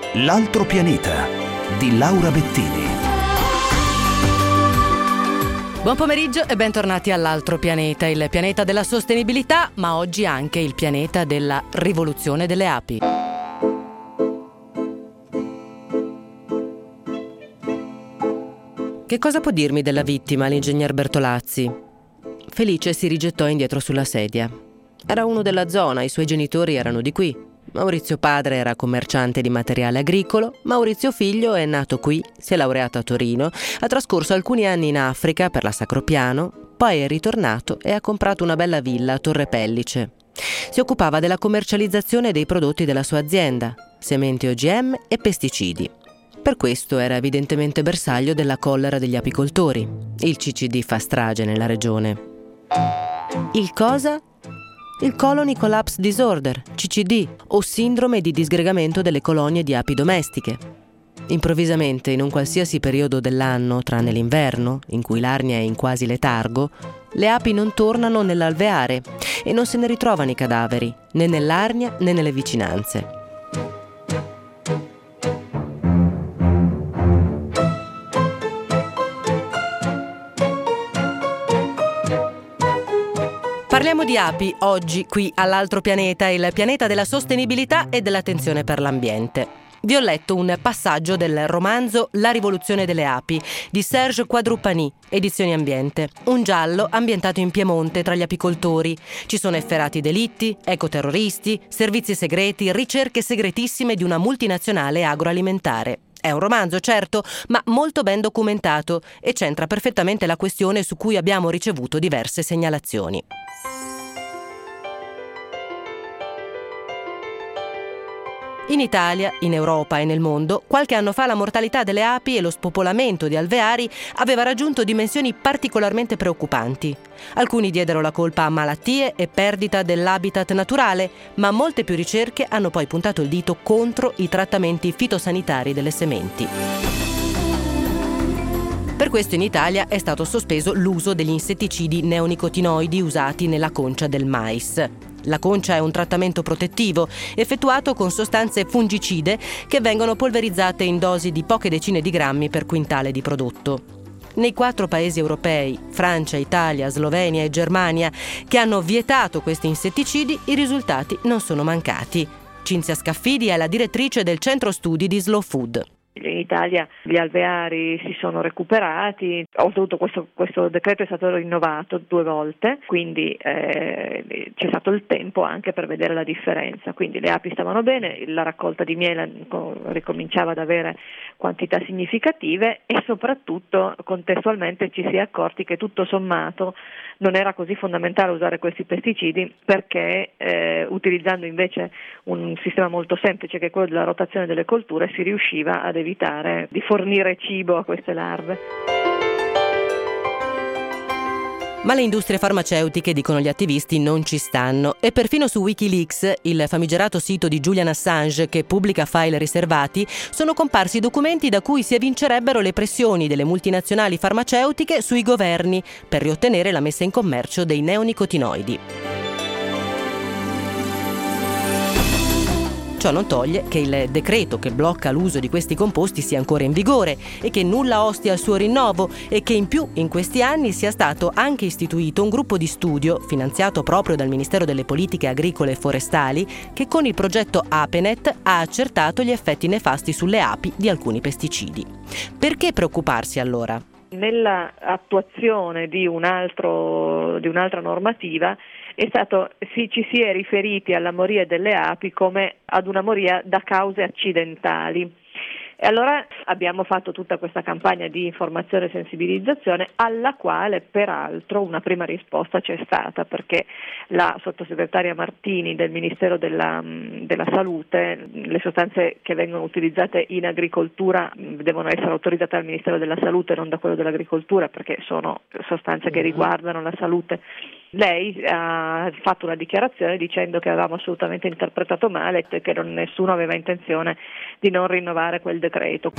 L'altro pianeta di Laura Bettini. Buon pomeriggio e bentornati all'altro pianeta, il pianeta della sostenibilità, ma oggi anche il pianeta della rivoluzione delle api. Che cosa può dirmi della vittima, l'ingegner Bertolazzi? Felice si rigettò indietro sulla sedia. Era uno della zona, i suoi genitori erano di qui. Maurizio padre era commerciante di materiale agricolo, Maurizio figlio è nato qui, si è laureato a Torino, ha trascorso alcuni anni in Africa per la Sacropiano, poi è ritornato e ha comprato una bella villa a Torre Pellice. Si occupava della commercializzazione dei prodotti della sua azienda, sementi OGM e pesticidi. Per questo era evidentemente bersaglio della collera degli apicoltori. Il CCD fa strage nella regione. Il cosa? Il Colony Collapse Disorder, CCD, o sindrome di disgregamento delle colonie di api domestiche. Improvvisamente, in un qualsiasi periodo dell'anno, tranne l'inverno, in cui l'arnia è in quasi letargo, le api non tornano nell'alveare e non se ne ritrovano i cadaveri, né nell'arnia né nelle vicinanze. Parliamo di api oggi qui all'altro pianeta, il pianeta della sostenibilità e dell'attenzione per l'ambiente. Vi ho letto un passaggio del romanzo La rivoluzione delle api di Serge Quadrupani, Edizioni Ambiente. Un giallo ambientato in Piemonte tra gli apicoltori. Ci sono efferati delitti, ecoterroristi, servizi segreti, ricerche segretissime di una multinazionale agroalimentare. È un romanzo, certo, ma molto ben documentato e c'entra perfettamente la questione su cui abbiamo ricevuto diverse segnalazioni. In Italia, in Europa e nel mondo, qualche anno fa la mortalità delle api e lo spopolamento di alveari aveva raggiunto dimensioni particolarmente preoccupanti. Alcuni diedero la colpa a malattie e perdita dell'habitat naturale, ma molte più ricerche hanno poi puntato il dito contro i trattamenti fitosanitari delle sementi. Per questo in Italia è stato sospeso l'uso degli insetticidi neonicotinoidi usati nella concia del mais. La concia è un trattamento protettivo effettuato con sostanze fungicide che vengono polverizzate in dosi di poche decine di grammi per quintale di prodotto. Nei 4 paesi europei, Francia, Italia, Slovenia e Germania, che hanno vietato questi insetticidi, i risultati non sono mancati. Cinzia Scaffidi è la direttrice del centro studi di Slow Food. In Italia gli alveari si sono recuperati, oltretutto questo decreto è stato rinnovato 2 volte, quindi c'è stato il tempo anche per vedere la differenza, quindi le api stavano bene, la raccolta di miele ricominciava ad avere quantità significative e soprattutto contestualmente ci si è accorti che tutto sommato non era così fondamentale usare questi pesticidi perché utilizzando invece un sistema molto semplice che è quello della rotazione delle colture si riusciva ad evitare di fornire cibo a queste larve. Ma le industrie farmaceutiche, dicono gli attivisti, non ci stanno e perfino su Wikileaks, il famigerato sito di Julian Assange che pubblica file riservati, sono comparsi documenti da cui si evincerebbero le pressioni delle multinazionali farmaceutiche sui governi per riottenere la messa in commercio dei neonicotinoidi. Ciò non toglie che il decreto che blocca l'uso di questi composti sia ancora in vigore e che nulla osti al suo rinnovo e che in più in questi anni sia stato anche istituito un gruppo di studio finanziato proprio dal Ministero delle Politiche Agricole e Forestali che con il progetto Apenet ha accertato gli effetti nefasti sulle api di alcuni pesticidi. Perché preoccuparsi allora? Nella attuazione di un'altra normativa ci si è riferiti alla moria delle api come ad una moria da cause accidentali. E allora abbiamo fatto tutta questa campagna di informazione e sensibilizzazione alla quale peraltro una prima risposta c'è stata perché la sottosegretaria Martini del Ministero della Salute, le sostanze che vengono utilizzate in agricoltura devono essere autorizzate dal Ministero della Salute, non da quello dell'agricoltura perché sono sostanze che riguardano la salute. Lei ha fatto una dichiarazione dicendo che avevamo assolutamente interpretato male e che nessuno aveva intenzione di non rinnovare quel decreto.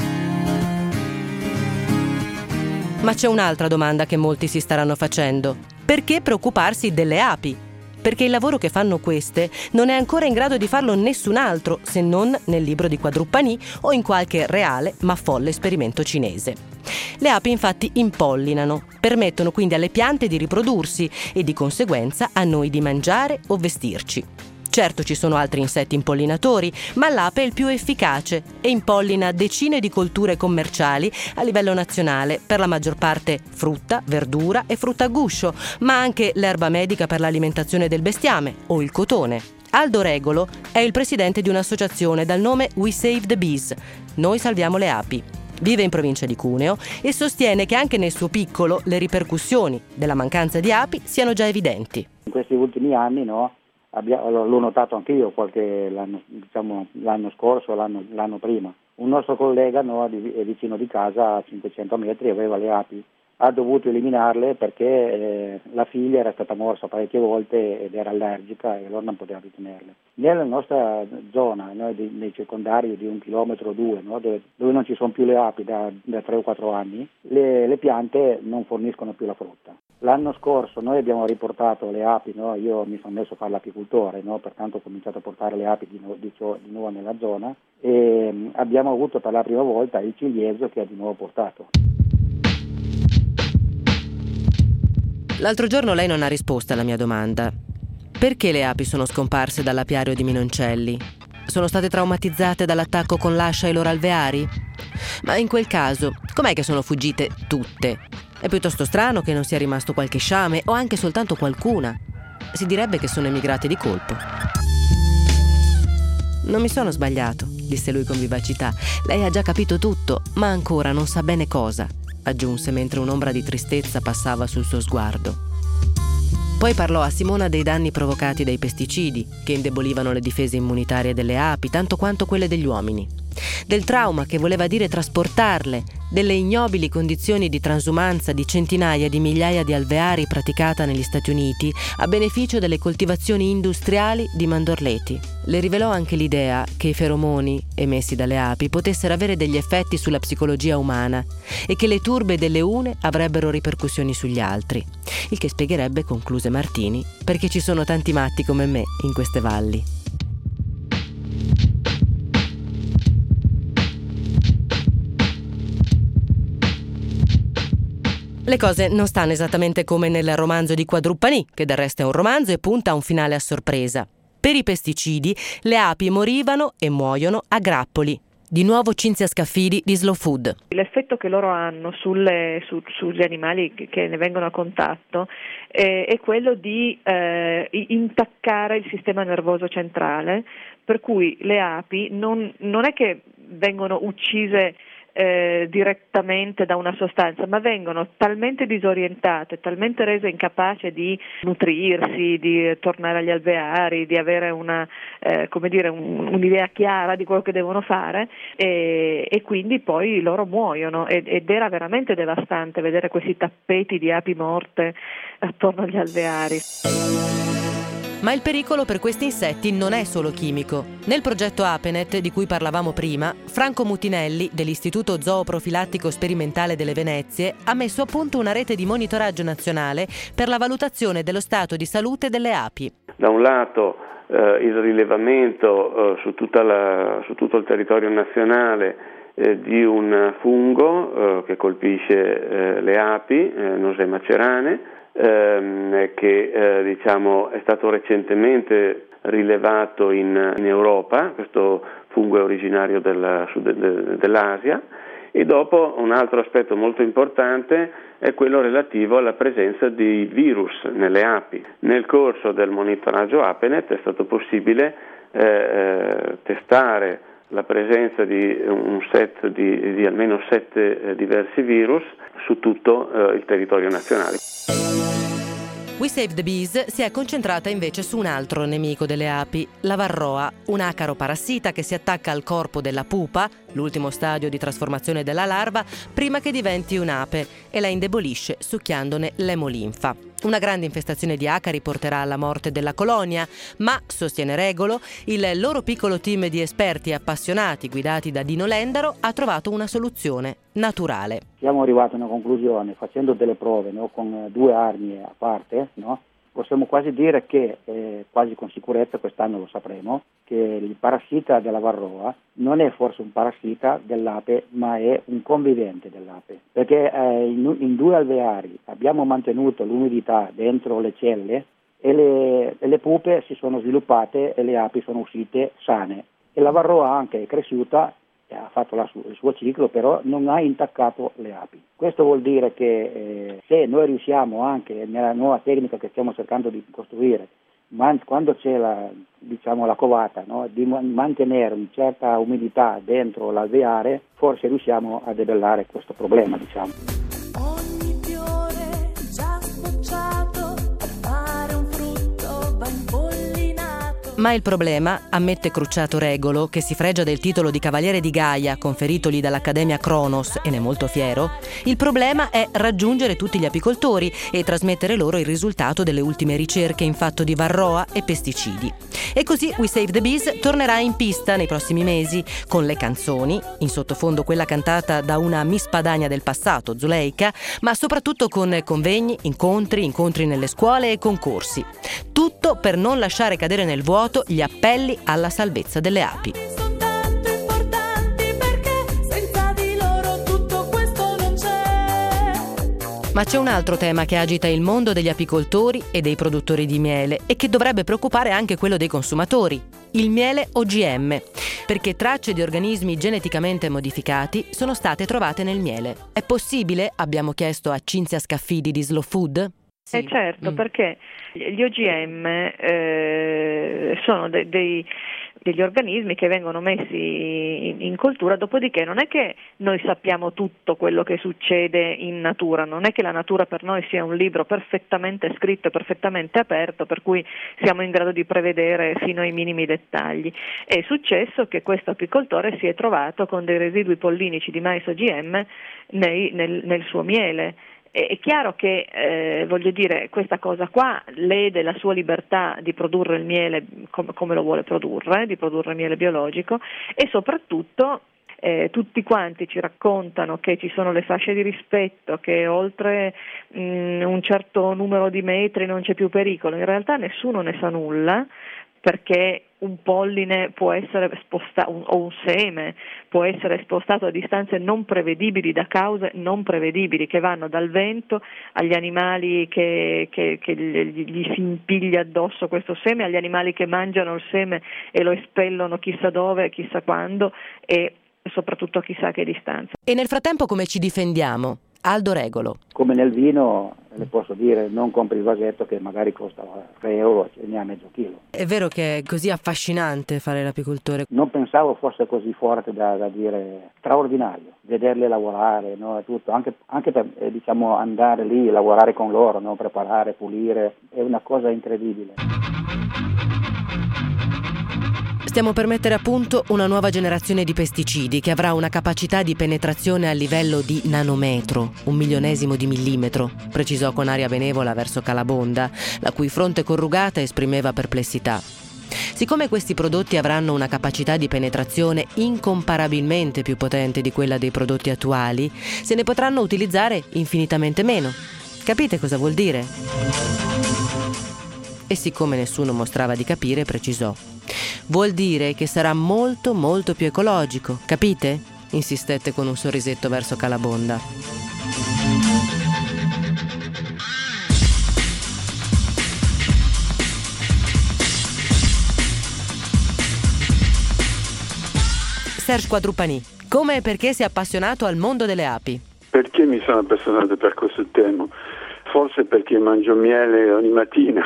Ma c'è un'altra domanda che molti si staranno facendo. Perché preoccuparsi delle api? perché il lavoro che fanno queste non è ancora in grado di farlo nessun altro, se non nel libro di Quadrupani o in qualche reale ma folle esperimento cinese. Le api infatti impollinano, permettono quindi alle piante di riprodursi e di conseguenza a noi di mangiare o vestirci. Certo ci sono altri insetti impollinatori, ma l'ape è il più efficace e impollina decine di colture commerciali a livello nazionale, per la maggior parte frutta, verdura e frutta a guscio, ma anche l'erba medica per l'alimentazione del bestiame o il cotone. Aldo Regolo è il presidente di un'associazione dal nome We Save the Bees, Noi salviamo le api. Vive in provincia di Cuneo e sostiene che anche nel suo piccolo le ripercussioni della mancanza di api siano già evidenti. In questi ultimi anni, l'ho notato anche io l'anno scorso, l'anno prima. Un nostro collega vicino di casa, a 500 metri, aveva le api. Ha dovuto eliminarle perché la figlia era stata morsa parecchie volte ed era allergica e allora non poteva più tenerle. Nella nostra zona, nei circondari di 1 chilometro o 2, dove non ci sono più le api da 3 o 4 anni, le piante non forniscono più la frutta. L'anno scorso noi abbiamo riportato le api, io mi sono messo a fare l'apicoltore, pertanto ho cominciato a portare le api di nuovo nella zona e abbiamo avuto per la prima volta il ciliegio che ha di nuovo portato. L'altro giorno lei non ha risposto alla mia domanda. Perché le api sono scomparse dall'apiario di Minoncelli? Sono state traumatizzate dall'attacco con l'ascia ai loro alveari? Ma in quel caso, com'è che sono fuggite tutte? È piuttosto strano che non sia rimasto qualche sciame o anche soltanto qualcuna. Si direbbe che sono emigrate di colpo. Non mi sono sbagliato, disse lui con vivacità. Lei ha già capito tutto, ma ancora non sa bene cosa, aggiunse mentre un'ombra di tristezza passava sul suo sguardo. Poi parlò a Simona dei danni provocati dai pesticidi, che indebolivano le difese immunitarie delle api tanto quanto quelle degli uomini, del trauma che voleva dire trasportarle, delle ignobili condizioni di transumanza di centinaia di migliaia di alveari praticata negli Stati Uniti a beneficio delle coltivazioni industriali di mandorleti. Le rivelò anche l'idea che i feromoni emessi dalle api potessero avere degli effetti sulla psicologia umana e che le turbe delle une avrebbero ripercussioni sugli altri, il che spiegherebbe, concluse Martini, perché ci sono tanti matti come me in queste valli. Le cose non stanno esattamente come nel romanzo di Quadrupani, che del resto è un romanzo e punta a un finale a sorpresa. Per i pesticidi, le api morivano e muoiono a grappoli. Di nuovo Cinzia Scaffidi di Slow Food. L'effetto che loro hanno sugli animali che ne vengono a contatto è quello di intaccare il sistema nervoso centrale, per cui le api non è che vengono uccise direttamente da una sostanza, ma vengono talmente disorientate, talmente rese incapaci di nutrirsi, di tornare agli alveari, di avere un'idea chiara di quello che devono fare e quindi poi loro muoiono ed era veramente devastante vedere questi tappeti di api morte attorno agli alveari. Ma il pericolo per questi insetti non è solo chimico. Nel progetto Apenet, di cui parlavamo prima, Franco Mutinelli, dell'Istituto Zooprofilattico Sperimentale delle Venezie, ha messo a punto una rete di monitoraggio nazionale per la valutazione dello stato di salute delle api. Da un lato il rilevamento su tutto il territorio nazionale di un fungo che colpisce le api, Nosema cerane, che è stato recentemente rilevato in Europa. Questo fungo è originario dell'Asia. E dopo un altro aspetto molto importante è quello relativo alla presenza di virus nelle api. Nel corso del monitoraggio Apenet è stato possibile testare la presenza di un set di almeno 7 diversi virus su tutto il territorio nazionale. We Save the Bees si è concentrata invece su un altro nemico delle api, la varroa, un acaro parassita che si attacca al corpo della pupa, l'ultimo stadio di trasformazione della larva, prima che diventi un'ape e la indebolisce succhiandone l'emolinfa. Una grande infestazione di acari porterà alla morte della colonia, ma, sostiene Regolo, il loro piccolo team di esperti e appassionati guidati da Dino Lendaro ha trovato una soluzione naturale. Siamo arrivati a una conclusione facendo delle prove con 2 arnie a parte, possiamo quasi dire che, quasi con sicurezza quest'anno lo sapremo, che il parassita della varroa non è forse un parassita dell'ape, ma è un convivente dell'ape, perché in 2 alveari abbiamo mantenuto l'umidità dentro le celle e le pupe si sono sviluppate e le api sono uscite sane, e la varroa anche è cresciuta, ha fatto il suo ciclo, però non ha intaccato le api. Questo vuol dire che se noi riusciamo anche nella nuova tecnica che stiamo cercando di costruire, quando c'è la covata, no, di mantenere una certa umidità dentro l'alveare, forse riusciamo a debellare questo problema, diciamo. Ogni fiore già sbocciato per fare un frutto ben pollinato. Ma il problema, ammette Cruciato Regolo, che si fregia del titolo di Cavaliere di Gaia conferitogli dall'Accademia Cronos e ne è molto fiero, il problema è raggiungere tutti gli apicoltori e trasmettere loro il risultato delle ultime ricerche in fatto di varroa e pesticidi. E così We Save the Bees tornerà in pista nei prossimi mesi con le canzoni, in sottofondo quella cantata da una Miss Padania del passato, Zuleika, ma soprattutto con convegni, incontri nelle scuole e concorsi. Tutto per non lasciare cadere nel vuoto gli appelli alla salvezza delle api. Sono tanto importanti perché senza di loro tutto questo non c'è. Ma c'è un altro tema che agita il mondo degli apicoltori e dei produttori di miele e che dovrebbe preoccupare anche quello dei consumatori: il miele OGM, perché tracce di organismi geneticamente modificati sono state trovate nel miele. È possibile? Abbiamo chiesto a Cinzia Scaffidi di Slow Food. Sì. Certo, perché gli OGM sono degli organismi che vengono messi in coltura, dopodiché non è che noi sappiamo tutto quello che succede in natura, non è che la natura per noi sia un libro perfettamente scritto e perfettamente aperto, per cui siamo in grado di prevedere fino ai minimi dettagli. È successo che questo apicoltore si è trovato con dei residui pollinici di mais OGM nel suo miele. È chiaro che, questa cosa qua lede la sua libertà di produrre il miele come lo vuole produrre, di produrre miele biologico, e soprattutto tutti quanti ci raccontano che ci sono le fasce di rispetto, che oltre un certo numero di metri non c'è più pericolo. In realtà nessuno ne sa nulla, perché un polline può essere spostato, o un seme può essere spostato a distanze non prevedibili, da cause non prevedibili, che vanno dal vento agli animali che gli si impiglia addosso questo seme, agli animali che mangiano il seme e lo espellono chissà dove, chissà quando, e soprattutto a chissà che distanza. E nel frattempo come ci difendiamo? Aldo Regolo. Come nel vino, le posso dire, non compri il vasetto che magari costa 3 euro e ne ha mezzo chilo. È vero che è così affascinante fare l'apicoltore. Non pensavo fosse così forte da dire straordinario, vederle lavorare, no, tutto, anche per andare lì, lavorare con loro, no, preparare, pulire, è una cosa incredibile. Stiamo per mettere a punto una nuova generazione di pesticidi che avrà una capacità di penetrazione a livello di nanometro, 1/1000 di millimetro, precisò con aria benevola verso Calabonda, la cui fronte corrugata esprimeva perplessità. Siccome questi prodotti avranno una capacità di penetrazione incomparabilmente più potente di quella dei prodotti attuali, se ne potranno utilizzare infinitamente meno. Capite cosa vuol dire? E siccome nessuno mostrava di capire, precisò: vuol dire che sarà molto molto più ecologico, capite? Insistette con un sorrisetto verso Calabonda. Serge Quadrupani, come e perché si è appassionato al mondo delle api? Perché mi sono appassionato per questo tema? Forse perché mangio miele ogni mattina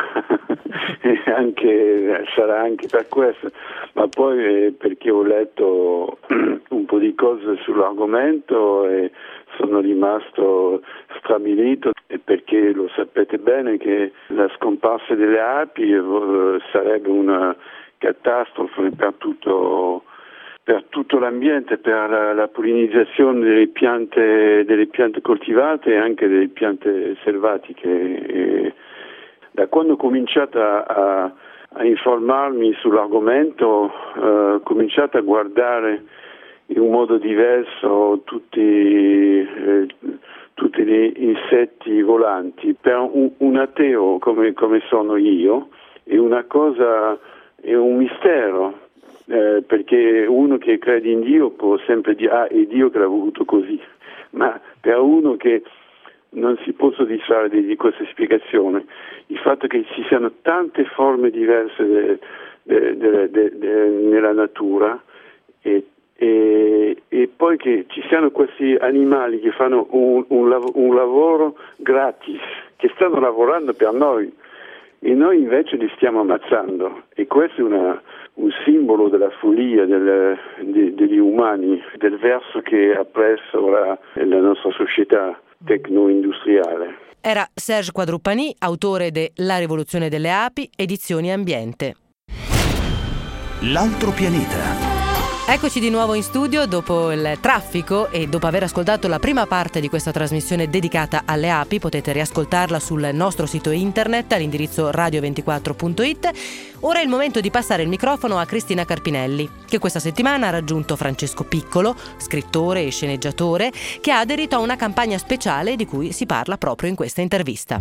e sarà anche per questo, ma poi perché ho letto un po' di cose sull'argomento e sono rimasto strabilito, e perché lo sapete bene che la scomparsa delle api sarebbe una catastrofe per tutto l'ambiente, per la pollinizzazione delle piante coltivate e anche delle piante selvatiche. E da quando ho cominciato a informarmi sull'argomento, ho cominciato a guardare in un modo diverso tutti tutti gli insetti volanti. Per un ateo come sono io è una cosa, è un mistero, perché uno che crede in Dio può sempre dire è Dio che l'ha voluto così, ma per uno che non si può soddisfare di questa spiegazione, il fatto che ci siano tante forme diverse nella natura e poi che ci siano questi animali che fanno un lavoro gratis, che stanno lavorando per noi e noi invece li stiamo ammazzando, e questo è un simbolo della follia degli umani, del verso che ha preso la nostra società tecno-industriale. Era Serge Quadrupani, autore de La rivoluzione delle api, edizioni Ambiente. L'altro pianeta. Eccoci di nuovo in studio dopo il traffico e dopo aver ascoltato la prima parte di questa trasmissione dedicata alle api. Potete riascoltarla sul nostro sito internet all'indirizzo radio24.it. Ora è il momento di passare il microfono a Cristina Carpinelli, che questa settimana ha raggiunto Francesco Piccolo, scrittore e sceneggiatore, che ha aderito a una campagna speciale di cui si parla proprio in questa intervista.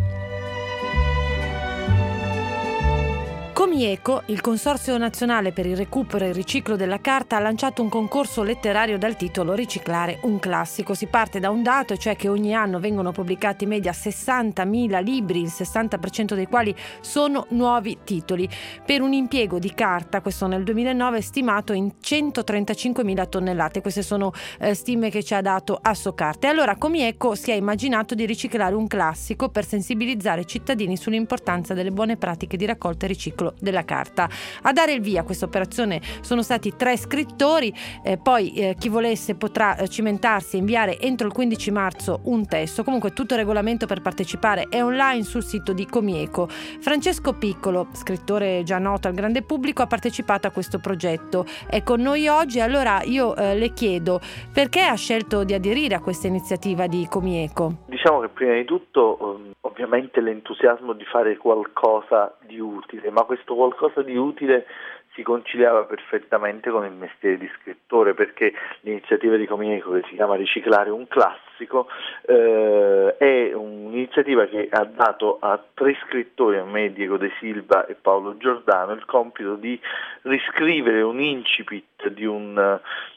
Comieco, il Consorzio Nazionale per il Recupero e il Riciclo della Carta, ha lanciato un concorso letterario dal titolo Riciclare un classico. Si parte da un dato, cioè che ogni anno vengono pubblicati in media 60.000 libri, il 60% dei quali sono nuovi titoli, per un impiego di carta, questo nel 2009, stimato in 135.000 tonnellate. Queste sono stime che ci ha dato Assocarte. Allora Comieco si è immaginato di riciclare un classico per sensibilizzare i cittadini sull'importanza delle buone pratiche di raccolta e riciclo della carta. A dare il via a questa operazione sono stati 3 scrittori, poi chi volesse potrà cimentarsi e inviare entro il 15 marzo un testo. Comunque tutto il regolamento per partecipare è online sul sito di Comieco. Francesco Piccolo, scrittore già noto al grande pubblico, ha partecipato a questo progetto, è con noi oggi. Allora io le chiedo, perché ha scelto di aderire a questa iniziativa di Comieco? Diciamo che prima di tutto ovviamente l'entusiasmo di fare qualcosa di utile, ma questo qualcosa di utile si conciliava perfettamente con il mestiere di scrittore, perché l'iniziativa di Comieco, che si chiama Riciclare un classico, è un'iniziativa che ha dato a 3 scrittori, a me, Diego De Silva e Paolo Giordano, il compito di riscrivere un incipit di un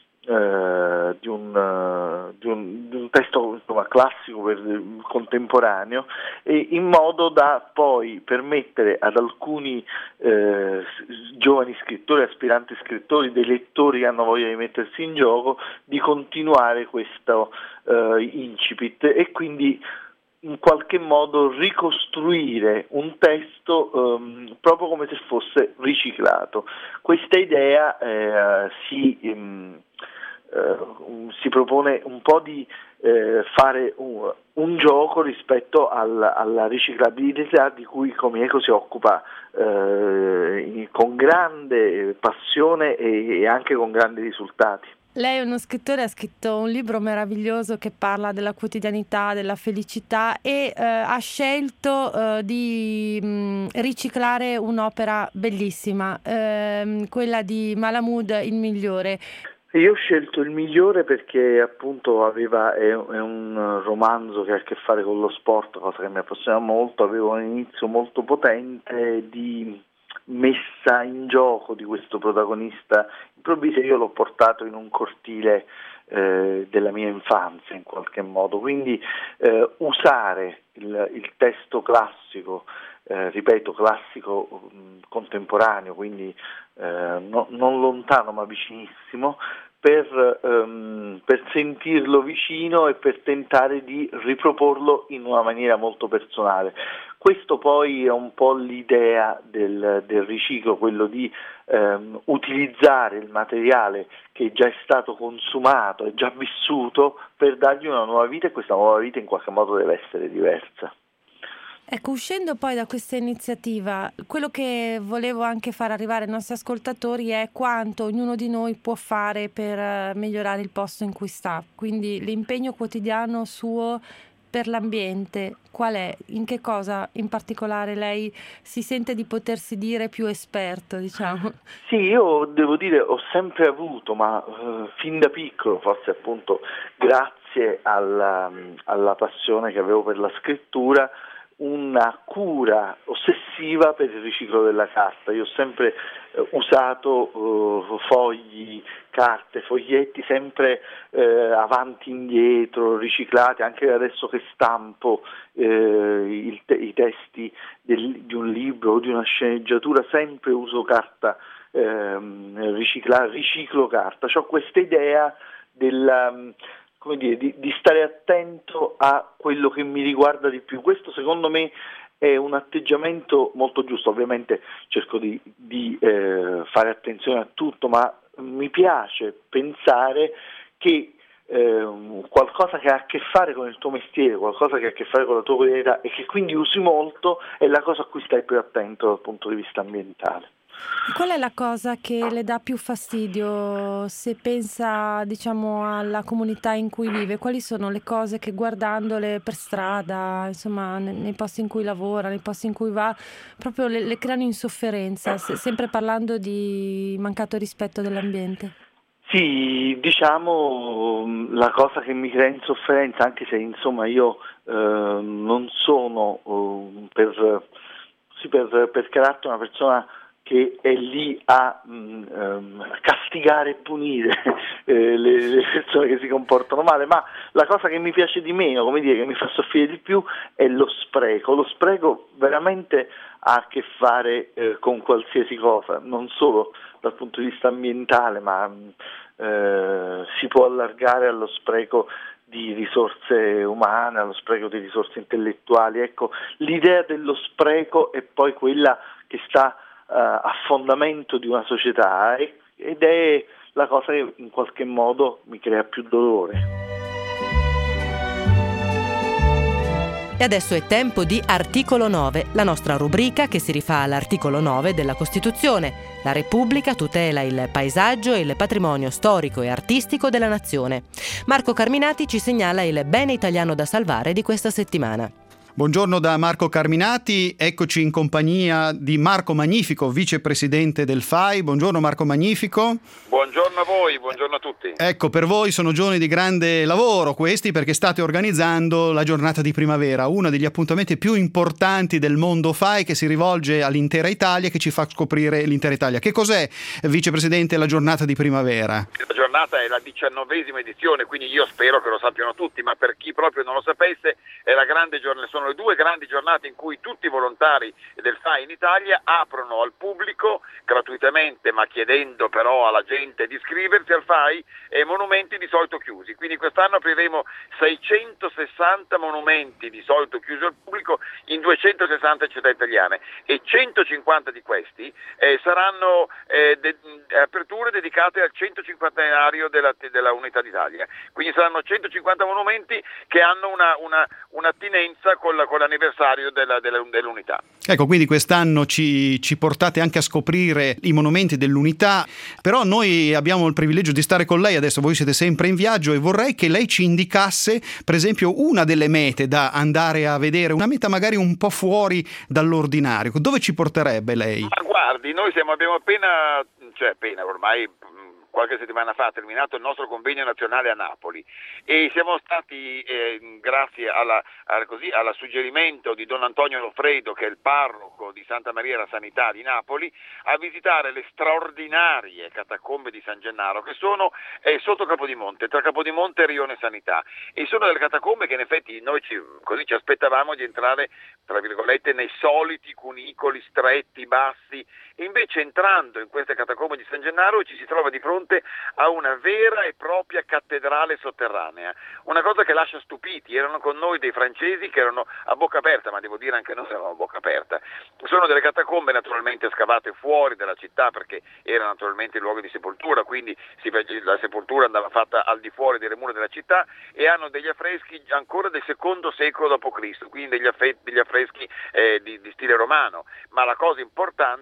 testo, insomma, classico contemporaneo, e in modo da poi permettere ad alcuni giovani scrittori, aspiranti scrittori, dei lettori che hanno voglia di mettersi in gioco, di continuare questo incipit e quindi in qualche modo ricostruire un testo proprio come se fosse riciclato. Questa idea si propone un po' di fare un gioco rispetto alla riciclabilità di cui Comieco si occupa con grande passione e anche con grandi risultati. Lei è uno scrittore, ha scritto un libro meraviglioso che parla della quotidianità, della felicità, e ha scelto di riciclare un'opera bellissima, quella di Mahmoud, Il Migliore. Io ho scelto Il Migliore perché appunto è un romanzo che ha a che fare con lo sport, cosa che mi appassiona molto. Avevo un inizio molto potente di messa in gioco di questo protagonista improvviso. Io l'ho portato in un cortile della mia infanzia in qualche modo, quindi usare il testo classico, ripeto, classico contemporaneo, quindi non lontano ma vicinissimo, per sentirlo vicino e per tentare di riproporlo in una maniera molto personale. Questo poi è un po' l'idea del riciclo, quello di utilizzare il materiale che già è stato consumato, è già vissuto, per dargli una nuova vita, e questa nuova vita in qualche modo deve essere diversa. Ecco, uscendo poi da questa iniziativa, quello che volevo anche far arrivare ai nostri ascoltatori è quanto ognuno di noi può fare per migliorare il posto in cui sta, quindi l'impegno quotidiano suo per l'ambiente qual è? In che cosa in particolare lei si sente di potersi dire più esperto, diciamo? Sì, io devo dire ho sempre avuto, ma fin da piccolo, forse appunto grazie alla passione che avevo per la scrittura, una cura ossessiva per il riciclo della carta. Io ho sempre usato fogli, carte, foglietti sempre avanti e indietro, riciclati, anche adesso che stampo i testi di un libro o di una sceneggiatura, sempre uso carta riciclo carta. C'ho questa idea di stare attento a quello che mi riguarda di più. Questo secondo me è un atteggiamento molto giusto. Ovviamente cerco di fare attenzione a tutto, ma mi piace pensare che qualcosa che ha a che fare con il tuo mestiere, qualcosa che ha a che fare con la tua quotidianità e che quindi usi molto, è la cosa a cui stai più attento dal punto di vista ambientale. Qual è la cosa che le dà più fastidio se pensa, diciamo, alla comunità in cui vive? Quali sono le cose che guardandole per strada, insomma, nei posti in cui lavora, nei posti in cui va, proprio le creano insofferenza, sempre parlando di mancato rispetto dell'ambiente? Sì, diciamo la cosa che mi crea insofferenza, anche se insomma io non sono per carattere una persona che è lì a castigare e punire le persone che si comportano male, ma la cosa che mi piace di meno, come dire, che mi fa soffrire di più, è lo spreco. Lo spreco veramente ha a che fare con qualsiasi cosa, non solo dal punto di vista ambientale, ma si può allargare allo spreco di risorse umane, allo spreco di risorse intellettuali. Ecco, l'idea dello spreco è poi quella che sta a fondamento di una società ed è la cosa che in qualche modo mi crea più dolore. E adesso è tempo di Articolo 9, la nostra rubrica che si rifà all'articolo 9 della Costituzione. La Repubblica tutela il paesaggio e il patrimonio storico e artistico della nazione. Marco Carminati ci segnala il bene italiano da salvare di questa settimana. Buongiorno da Marco Carminati, eccoci in compagnia di Marco Magnifico, vicepresidente del FAI. Buongiorno Marco Magnifico. Buongiorno a voi, buongiorno a tutti. Ecco, per voi sono giorni di grande lavoro questi, perché state organizzando la giornata di primavera, uno degli appuntamenti più importanti del mondo FAI, che si rivolge all'intera Italia, che ci fa scoprire l'intera Italia. Che cos'è, vicepresidente, la giornata di primavera? La giornata è la 19ª edizione, quindi io spero che lo sappiano tutti, ma per chi proprio non lo sapesse, è la grande giornata, sono le due grandi giornate in cui tutti i volontari del FAI in Italia aprono al pubblico gratuitamente, ma chiedendo però alla gente di iscriversi al FAI, monumenti di solito chiusi. Quindi quest'anno apriremo 660 monumenti di solito chiusi al pubblico in 260 città italiane e 150 di questi saranno aperture dedicate al 150° della Unità d'Italia. Quindi saranno 150 monumenti che hanno un'attinenza con l'anniversario dell'unità. Ecco, quindi quest'anno ci portate anche a scoprire i monumenti dell'unità, però noi abbiamo il privilegio di stare con lei, adesso voi siete sempre in viaggio e vorrei che lei ci indicasse per esempio una delle mete da andare a vedere, una meta magari un po' fuori dall'ordinario. Dove ci porterebbe lei? Ma guardi, noi abbiamo appena ormai qualche settimana fa terminato il nostro convegno nazionale a Napoli e siamo stati, grazie al suggerimento di Don Antonio Loffredo, che è il parroco di Santa Maria della Sanità di Napoli, a visitare le straordinarie catacombe di San Gennaro, che sono sotto Capodimonte, tra Capodimonte e Rione Sanità, e sono delle catacombe che in effetti noi ci aspettavamo di entrare, tra virgolette, nei soliti cunicoli stretti, bassi, e invece entrando in queste catacombe di San Gennaro ci si trova di fronte a una vera e propria cattedrale sotterranea, una cosa che lascia stupiti. Erano con noi dei francesi che erano a bocca aperta, ma devo dire anche noi eravamo a bocca aperta. Sono delle catacombe naturalmente scavate fuori dalla città, perché era naturalmente il luogo di sepoltura, quindi la sepoltura andava fatta al di fuori delle mura della città, e hanno degli affreschi ancora del II secolo d.C., quindi degli affreschi di stile romano. Ma la cosa importante è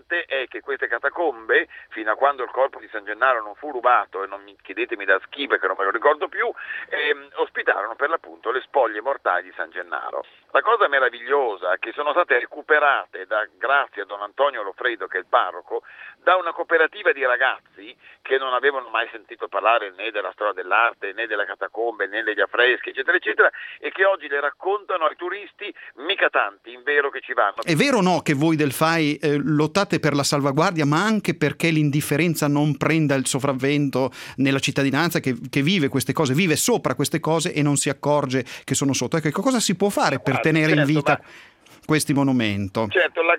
è che queste catacombe, fino a quando il corpo di San Gennaro non fu rubato, e non mi chiedetemi da chi perché non me lo ricordo più, ospitarono per l'appunto le spoglie mortali di San Gennaro. La cosa meravigliosa è che sono state recuperate grazie a Don Antonio Lofredo, che è il parroco, da una cooperativa di ragazzi che non avevano mai sentito parlare né della storia dell'arte, né delle catacombe, né degli affreschi, eccetera, eccetera, e che oggi le raccontano ai turisti, mica tanti, in vero, che ci vanno. È vero o no che voi del FAI lottate per la salvaguardia, ma anche perché l'indifferenza non prenda il sopravvento nella cittadinanza che vive queste cose, vive sopra queste cose e non si accorge che sono sotto? Ecco, cosa si può fare per tenere in vita questi monumenti? Certo, la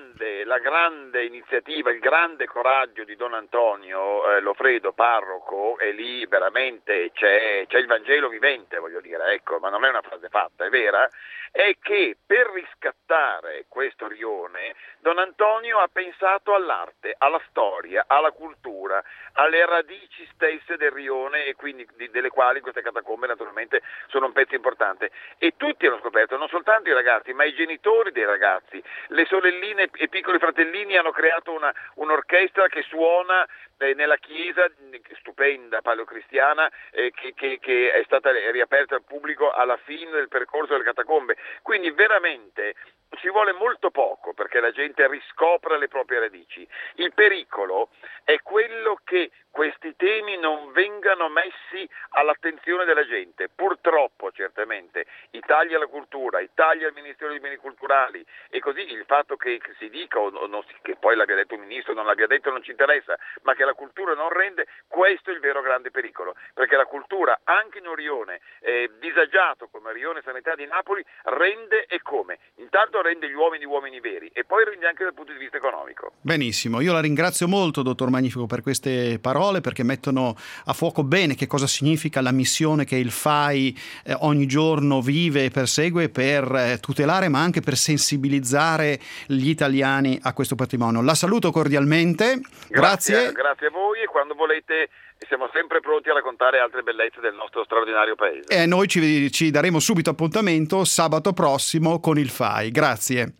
grande iniziativa, il grande coraggio di Don Antonio Lofredo, parroco, e lì veramente c'è il Vangelo vivente, voglio dire, ecco, ma non è una frase fatta, è vera, è che per riscattare questo rione Don Antonio ha pensato all'arte, alla storia, alla cultura, alle radici stesse del rione, e quindi delle quali queste catacombe naturalmente sono un pezzo importante. E tutti hanno scoperto, non soltanto i ragazzi, ma i genitori dei ragazzi, le sorelline e piccoli fratellini hanno creato un'orchestra che suona nella chiesa stupenda paleocristiana che è stata riaperta al pubblico alla fine del percorso delle catacombe. Quindi veramente ci vuole molto poco perché la gente riscopra le proprie radici. Il pericolo è quello che questi temi non vengano messi all'attenzione della gente. Purtroppo, certamente, i tagli alla cultura, i tagli al Ministero dei Beni Culturali, e così il fatto che si dica, che poi l'abbia detto il Ministro, non l'abbia detto, non ci interessa, ma che la cultura non rende, questo è il vero grande pericolo, perché la cultura, anche in un rione disagiato come il Rione Sanità di Napoli, rende, e come? Intanto rende gli uomini veri, e poi rende anche dal punto di vista economico. Benissimo, io la ringrazio molto, dottor Magnifico, per queste parole, perché mettono a fuoco bene che cosa significa la missione che il FAI ogni giorno vive e persegue per tutelare, ma anche per sensibilizzare gli italiani a questo patrimonio. La saluto cordialmente. Grazie a voi, e quando volete siamo sempre pronti a raccontare altre bellezze del nostro straordinario paese. E noi ci daremo subito appuntamento sabato prossimo con il FAI. Grazie.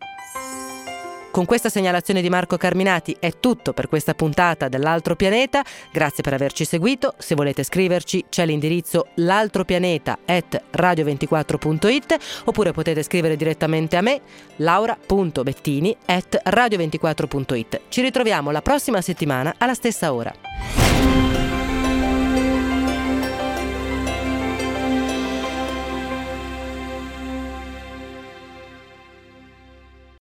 Con questa segnalazione di Marco Carminati è tutto per questa puntata dell'Altro Pianeta. Grazie per averci seguito. Se volete scriverci c'è l'indirizzo l'altropianeta@radio24.it, oppure potete scrivere direttamente a me, laura.bettini@radio24.it. Ci ritroviamo la prossima settimana alla stessa ora.